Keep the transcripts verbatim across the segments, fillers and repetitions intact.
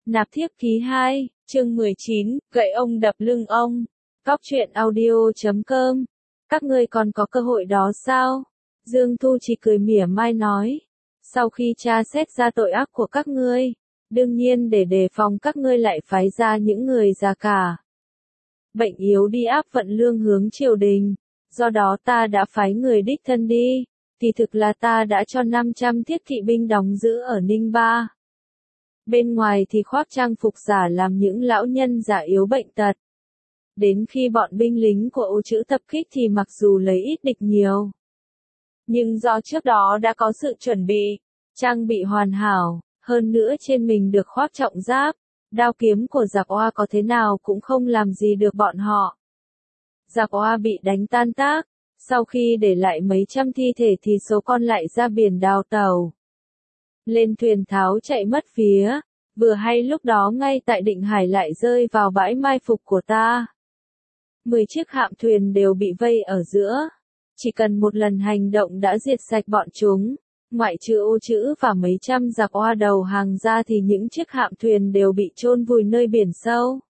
Nạp thiếp ký hai, chương mười chín, gậy ông đập lưng ông. Cóc truyện audio chấm com. Các ngươi còn có cơ hội đó sao? Dương Thu chỉ cười mỉa mai nói. Sau khi tra xét ra tội ác của các ngươi, đương nhiên để đề phòng các ngươi lại phái ra những người già cả bệnh yếu đi áp vận lương hướng triều đình. Do đó ta đã phái người đích thân đi, thì thực là ta đã cho năm trăm thiết kỵ binh đóng giữ ở Ninh Ba. Bên ngoài thì khoác trang phục giả làm những lão nhân già yếu bệnh tật. Đến khi bọn binh lính của Ô Trữ tập kích thì mặc dù lấy ít địch nhiều, nhưng do trước đó đã có sự chuẩn bị, trang bị hoàn hảo, hơn nữa trên mình được khoác trọng giáp, đao kiếm của giặc Oa có thế nào cũng không làm gì được bọn họ. Giặc Oa bị đánh tan tác, sau khi để lại mấy trăm thi thể thì số con lại ra biển đào tàu. Lên thuyền tháo chạy mất phía, vừa hay lúc đó ngay tại Định Hải lại rơi vào bãi mai phục của ta. Mười chiếc hạm thuyền đều bị vây ở giữa, chỉ cần một lần hành động đã diệt sạch bọn chúng. Ngoại trừ Ô Trữ và mấy trăm giặc Oa đầu hàng ra thì những chiếc hạm thuyền đều bị chôn vùi nơi biển sâu.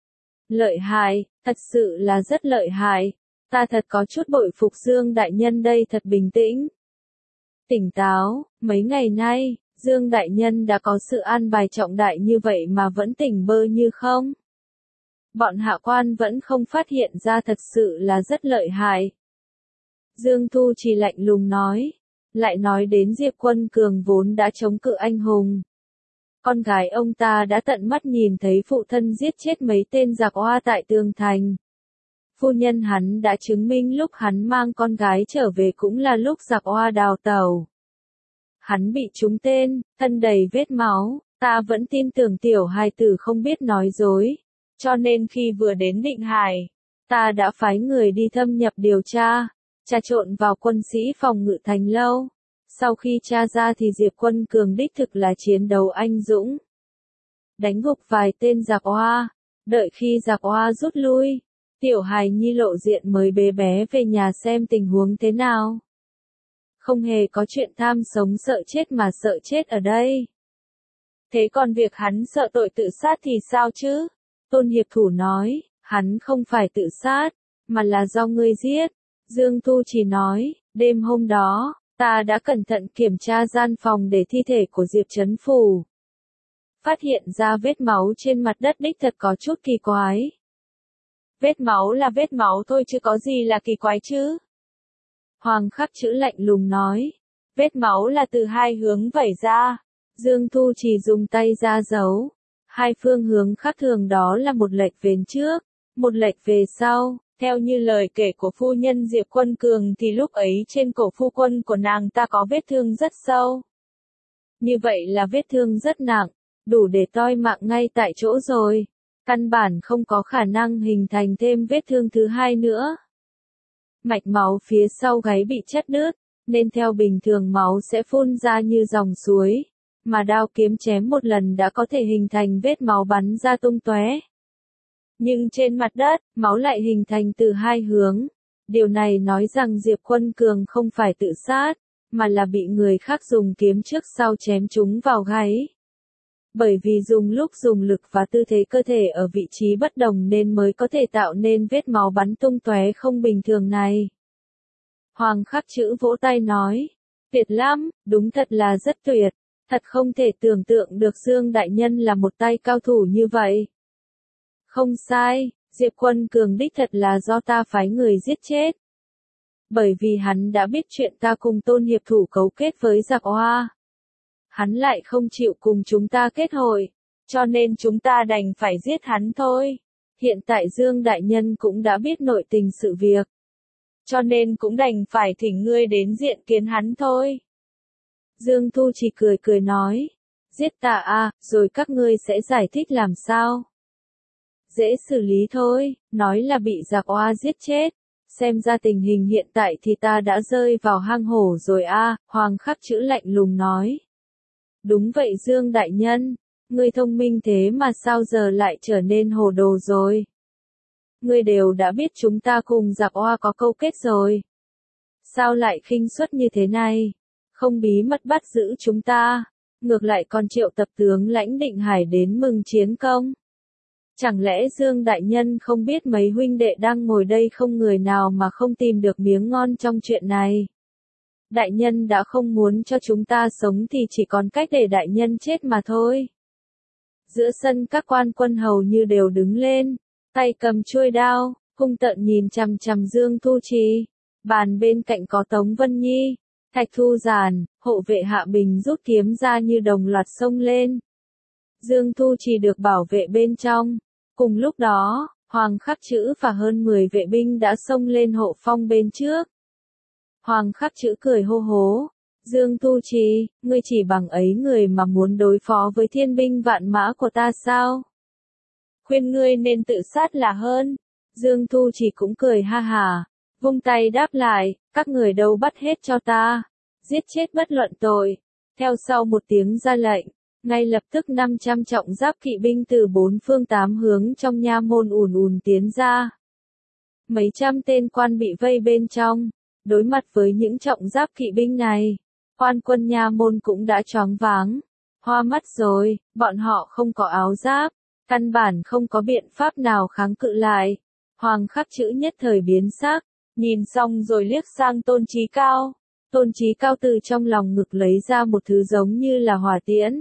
Lợi hại, thật sự là rất lợi hại. Ta thật có chút bội phục Dương Đại Nhân đây, thật bình tĩnh, tỉnh táo. Mấy ngày nay, Dương Đại Nhân đã có sự an bài trọng đại như vậy mà vẫn tỉnh bơ như không. Bọn hạ quan vẫn không phát hiện ra, thật sự là rất lợi hại. Dương Thu chỉ lạnh lùng nói. Lại nói đến Diệp Quân Cường vốn đã chống cự anh hùng. Con gái ông ta đã tận mắt nhìn thấy phụ thân giết chết mấy tên giặc Oa tại tường thành. Phu nhân hắn đã chứng minh lúc hắn mang con gái trở về cũng là lúc giặc Oa đào tàu. Hắn bị trúng tên, thân đầy vết máu, ta vẫn tin tưởng tiểu hài tử không biết nói dối. Cho nên khi vừa đến Định Hải, ta đã phái người đi thâm nhập điều tra, trà trộn vào quân sĩ phòng ngự thành lâu. Sau khi tra ra thì Diệp Quân Cường đích thực là chiến đấu anh dũng, đánh gục vài tên giặc Oa. Đợi khi giặc Oa rút lui, tiểu hài nhi lộ diện mới bế bé về nhà xem tình huống thế nào. Không hề có chuyện tham sống sợ chết mà sợ chết ở đây. Thế còn việc hắn sợ tội tự sát thì sao chứ? Tôn Hiệp Thủ nói, hắn không phải tự sát, mà là do ngươi giết. Dương Thu chỉ nói, đêm hôm đó, ta đã cẩn thận kiểm tra gian phòng để thi thể của Diệp Chấn Phủ. Phát hiện ra vết máu trên mặt đất đích thật có chút kỳ quái. Vết máu là vết máu thôi chứ có gì là kỳ quái chứ? Hoàng Khắc Chữ lạnh lùng nói. Vết máu là từ hai hướng vẩy ra. Dương Thu chỉ dùng tay ra dấu. Hai phương hướng khác thường đó là một lệch về trước, một lệch về sau. Theo như lời kể của phu nhân Diệp Quân Cường thì lúc ấy trên cổ phu quân của nàng ta có vết thương rất sâu. Như vậy là vết thương rất nặng, đủ để toi mạng ngay tại chỗ rồi. Căn bản không có khả năng hình thành thêm vết thương thứ hai nữa. Mạch máu phía sau gáy bị chắt đứt, nên theo bình thường máu sẽ phun ra như dòng suối. Mà đao kiếm chém một lần đã có thể hình thành vết máu bắn ra tung tóe. Nhưng trên mặt đất, máu lại hình thành từ hai hướng. Điều này nói rằng Diệp Quân Cường không phải tự sát, mà là bị người khác dùng kiếm trước sau chém chúng vào gáy. Bởi vì dùng lúc dùng lực và tư thế cơ thể ở vị trí bất đồng nên mới có thể tạo nên vết máu bắn tung tóe không bình thường này. Hoàng Khắc Chữ vỗ tay nói, tuyệt lắm, đúng thật là rất tuyệt, thật không thể tưởng tượng được Dương Đại Nhân là một tay cao thủ như vậy. Không sai, Diệp Quân Cường đích thật là do ta phái người giết chết. Bởi vì hắn đã biết chuyện ta cùng Tôn Hiệp Thủ cấu kết với giặc Oa. Hắn lại không chịu cùng chúng ta kết hội, cho nên chúng ta đành phải giết hắn thôi. Hiện tại Dương Đại Nhân cũng đã biết nội tình sự việc, cho nên cũng đành phải thỉnh ngươi đến diện kiến hắn thôi. Dương Thu chỉ cười cười nói, giết ta à, rồi các ngươi sẽ giải thích làm sao? Dễ xử lý thôi, nói là bị giặc Oa giết chết. Xem ra tình hình hiện tại thì ta đã rơi vào hang hổ rồi a. À, Hoàng Khắc Chữ lạnh lùng nói. Đúng vậy Dương Đại Nhân, ngươi thông minh thế mà sao giờ lại trở nên hồ đồ rồi? Ngươi đều đã biết chúng ta cùng giặc Oa có câu kết rồi. Sao lại khinh suất như thế này? Không bí mật bắt giữ chúng ta, ngược lại còn triệu tập tướng lãnh Định Hải đến mừng chiến công. Chẳng lẽ Dương đại nhân không biết mấy huynh đệ đang ngồi đây không người nào mà không tìm được miếng ngon trong chuyện này. Đại nhân đã không muốn cho chúng ta sống thì chỉ còn cách để đại nhân chết mà thôi. Giữa sân các quan quân hầu như đều đứng lên, tay cầm chuôi đao, hung tợn nhìn chằm chằm Dương Thu Trì. Bàn bên cạnh có Tống Vân Nhi, Thạch Thu Giản, hộ vệ Hạ Bình rút kiếm ra như đồng loạt xông lên. Dương Thu Trì được bảo vệ bên trong. Cùng lúc đó, Hoàng Khắc Chữ và hơn mười vệ binh đã xông lên hộ phong bên trước. Hoàng Khắc Chữ cười hô hố, Dương Thu Trì, ngươi chỉ bằng ấy người mà muốn đối phó với thiên binh vạn mã của ta sao? Khuyên ngươi nên tự sát là hơn. Dương Thu Trì cũng cười ha hả, vung tay đáp lại, các người đâu bắt hết cho ta, giết chết bất luận tội. Theo sau một tiếng ra lệnh, ngay lập tức năm trăm trọng giáp kỵ binh từ bốn phương tám hướng trong nha môn ùn ùn tiến ra. Mấy trăm tên quan bị vây bên trong, đối mặt với những trọng giáp kỵ binh này, quan quân nha môn cũng đã choáng váng, hoa mắt rồi, bọn họ không có áo giáp, căn bản không có biện pháp nào kháng cự lại. Hoàng Khắc Chữ nhất thời biến sắc, nhìn xong rồi liếc sang Tôn Chí Cao. Tôn Chí Cao từ trong lòng ngực lấy ra một thứ giống như là hỏa tiễn.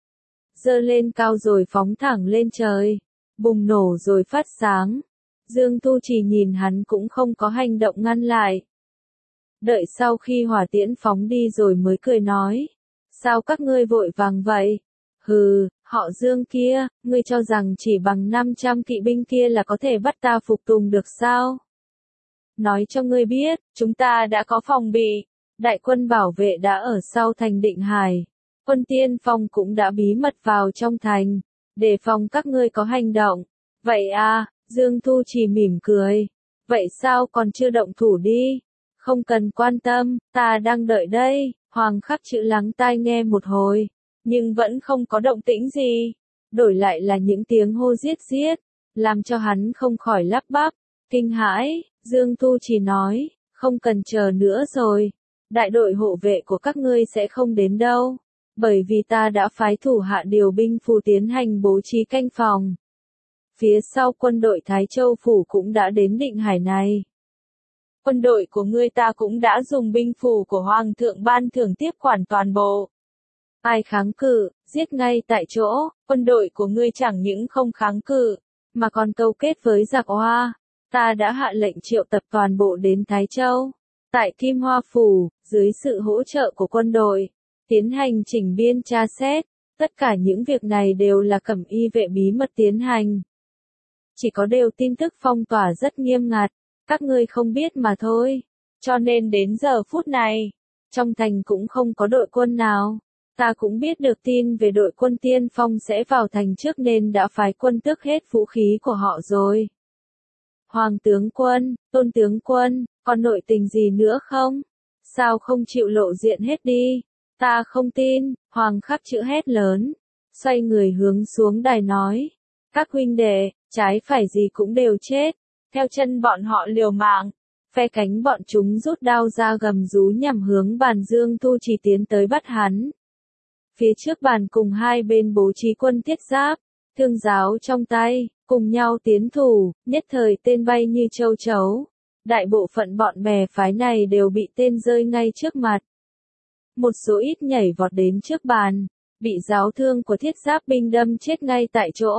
Giơ lên cao rồi phóng thẳng lên trời, bùng nổ rồi phát sáng. Dương Thu Trì nhìn hắn cũng không có hành động ngăn lại. Đợi sau khi hỏa tiễn phóng đi rồi mới cười nói, sao các ngươi vội vàng vậy? Hừ, họ Dương kia, ngươi cho rằng chỉ bằng năm trăm kỵ binh kia là có thể bắt ta phục tùng được sao? Nói cho ngươi biết, chúng ta đã có phòng bị, đại quân bảo vệ đã ở sau thành Định Hải. Quân tiên phong cũng đã bí mật vào trong thành, để phòng các ngươi có hành động. Vậy à, Dương Thu Trì mỉm cười. Vậy sao còn chưa động thủ đi? Không cần quan tâm, ta đang đợi đây. Hoàng Khắc Chữ lắng tai nghe một hồi, nhưng vẫn không có động tĩnh gì. Đổi lại là những tiếng hô giết giết, làm cho hắn không khỏi lắp bắp, kinh hãi. Dương Thu Trì nói, không cần chờ nữa rồi. Đại đội hộ vệ của các ngươi sẽ không đến đâu. Bởi vì ta đã phái thủ hạ điều binh phù tiến hành bố trí canh phòng. Phía sau quân đội Thái Châu Phủ cũng đã đến Định Hải này. Quân đội của ngươi ta cũng đã dùng binh phù của Hoàng thượng ban thưởng tiếp quản toàn bộ. Ai kháng cự, giết ngay tại chỗ, quân đội của ngươi chẳng những không kháng cự, mà còn câu kết với giặc Hoa. Ta đã hạ lệnh triệu tập toàn bộ đến Thái Châu. Tại Kim Hoa Phủ, dưới sự hỗ trợ của quân đội, tiến hành chỉnh biên tra xét, tất cả những việc này đều là Cẩm Y vệ bí mật tiến hành. Chỉ có điều tin tức phong tỏa rất nghiêm ngặt, các ngươi không biết mà thôi. Cho nên đến giờ phút này, trong thành cũng không có đội quân nào. Ta cũng biết được tin về đội quân tiên phong sẽ vào thành trước nên đã phái quân tước hết vũ khí của họ rồi. Hoàng tướng quân, Tôn tướng quân, còn nội tình gì nữa không? Sao không chịu lộ diện hết đi? Ta không tin. Hoàng Khắc Chữ hét lớn, xoay người hướng xuống đài nói, các huynh đệ, trái phải gì cũng đều chết, theo chân bọn họ liều mạng. Phe cánh bọn chúng rút đao ra gầm rú nhằm hướng bàn Dương Thu Trì tiến tới bắt hắn. Phía trước bàn cùng hai bên bố trí quân thiết giáp, thương giáo trong tay, cùng nhau tiến thủ, nhất thời tên bay như châu chấu. Đại bộ phận bọn bè phái này đều bị tên rơi ngay trước mặt. Một số ít nhảy vọt đến trước bàn, bị giáo thương của thiết giáp binh đâm chết ngay tại chỗ.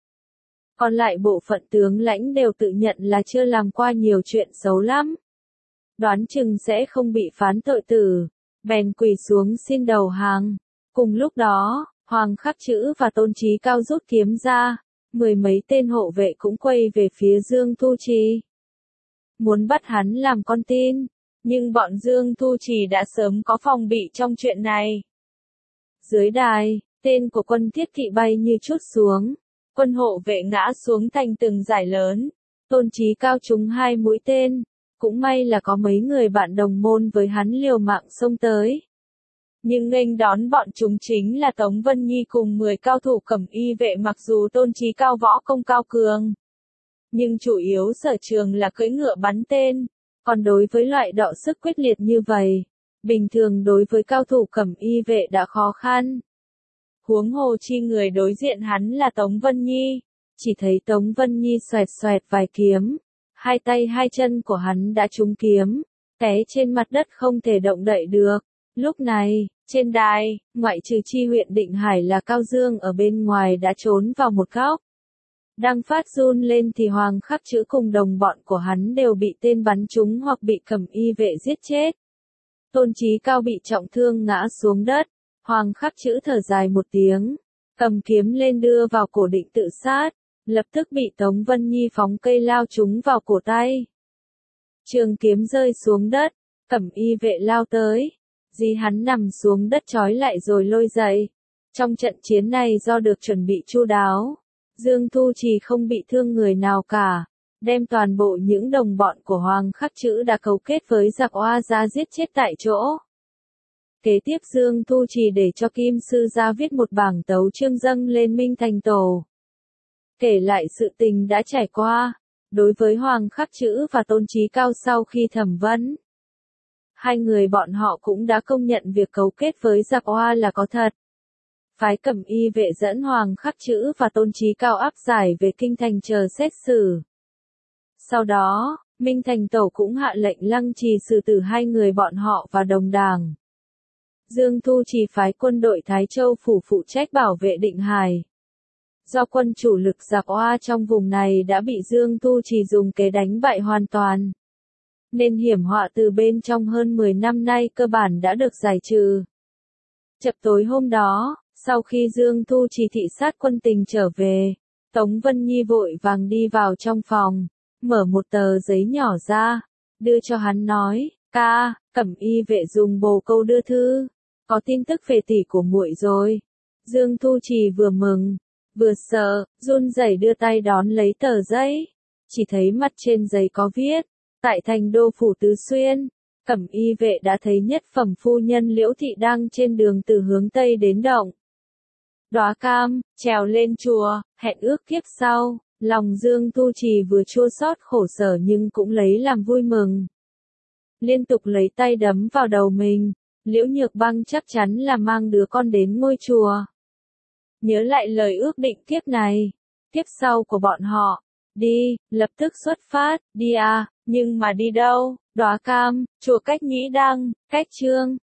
Còn lại bộ phận tướng lãnh đều tự nhận là chưa làm qua nhiều chuyện xấu lắm. Đoán chừng sẽ không bị phán tội tử, bèn quỳ xuống xin đầu hàng. Cùng lúc đó, Hoàng Khắc Chữ và Tôn Chí Cao rút kiếm ra, mười mấy tên hộ vệ cũng quay về phía Dương Thu Trì. Muốn bắt hắn làm con tin, nhưng bọn Dương Thu Trì đã sớm có phòng bị trong chuyện này. Dưới đài, tên của quân thiết kỵ bay như trút xuống, quân hộ vệ ngã xuống thành từng dải lớn. Tôn Chí Cao trúng hai mũi tên, cũng may là có mấy người bạn đồng môn với hắn liều mạng xông tới. Nhưng nghênh đón bọn chúng chính là Tống Vân Nhi cùng mười cao thủ Cẩm Y vệ. Mặc dù Tôn Chí Cao võ công cao cường, nhưng chủ yếu sở trường là cưỡi ngựa bắn tên. Còn đối với loại đọ sức quyết liệt như vậy, bình thường đối với cao thủ Cẩm Y vệ đã khó khăn. Huống hồ chi người đối diện hắn là Tống Vân Nhi. Chỉ thấy Tống Vân Nhi xoẹt xoẹt vài kiếm. Hai tay hai chân của hắn đã trúng kiếm. Té trên mặt đất không thể động đậy được. Lúc này, trên đài, ngoại trừ chi huyện Định Hải là Cao Dương ở bên ngoài đã trốn vào một góc. Đang phát run lên thì Hoàng Khắc Chữ cùng đồng bọn của hắn đều bị tên bắn trúng hoặc bị Cẩm Y vệ giết chết. Tôn Chí Cao bị trọng thương ngã xuống đất. Hoàng Khắc Chữ thở dài một tiếng, cầm kiếm lên đưa vào cổ định tự sát, lập tức bị Tống Vân Nhi phóng cây lao trúng vào cổ tay. Trường kiếm rơi xuống đất, Cẩm Y vệ lao tới, dí hắn nằm xuống đất trói lại rồi lôi dậy. Trong trận chiến này do được chuẩn bị chu đáo, Dương Thu Trì không bị thương người nào cả, đem toàn bộ những đồng bọn của Hoàng Khắc Chữ đã cấu kết với giặc Oa ra giết chết tại chỗ. Kế tiếp Dương Thu Trì để cho Kim Sư ra viết một bảng tấu chương dâng lên Minh Thành Tổ. Kể lại sự tình đã trải qua, đối với Hoàng Khắc Chữ và Tôn Chí Cao sau khi thẩm vấn. Hai người bọn họ cũng đã công nhận việc cấu kết với giặc Oa là có thật. Phái Cẩm Y vệ dẫn Hoàng Khắc Chữ và Tôn Chí Cao áp giải về Kinh Thành chờ xét xử. Sau đó, Minh Thành Tổ cũng hạ lệnh lăng trì xử tử hai người bọn họ và đồng đảng. Dương Thu Trì phái quân đội Thái Châu phủ phụ trách bảo vệ Định Hải. Do quân chủ lực giặc Oa trong vùng này đã bị Dương Thu Trì dùng kế đánh bại hoàn toàn, nên hiểm họa từ bên trong hơn mười năm nay cơ bản đã được giải trừ. Chập tối hôm đó, sau khi Dương Thu Trì thị sát quân tình trở về, Tống Vân Nhi vội vàng đi vào trong phòng, mở một tờ giấy nhỏ ra, đưa cho hắn nói, ca, Cẩm Y vệ dùng bồ câu đưa thư, có tin tức về tỷ của muội rồi. Dương Thu Trì vừa mừng, vừa sợ, run rẩy đưa tay đón lấy tờ giấy, chỉ thấy mặt trên giấy có viết, tại thành đô phủ Tứ Xuyên, Cẩm Y vệ đã thấy nhất phẩm phu nhân Liễu Thị đang trên đường từ hướng Tây đến động Đóa Cam, trèo lên chùa, hẹn ước kiếp sau. Lòng Dương Thu Trì vừa chua xót khổ sở nhưng cũng lấy làm vui mừng. Liên tục lấy tay đấm vào đầu mình, Liễu Nhược Băng chắc chắn là mang đứa con đến ngôi chùa. Nhớ lại lời ước định kiếp này, kiếp sau của bọn họ, đi, lập tức xuất phát, đi à, nhưng mà đi đâu? Đóa Cam, chùa Cách Nhĩ Đăng, Cách Trương.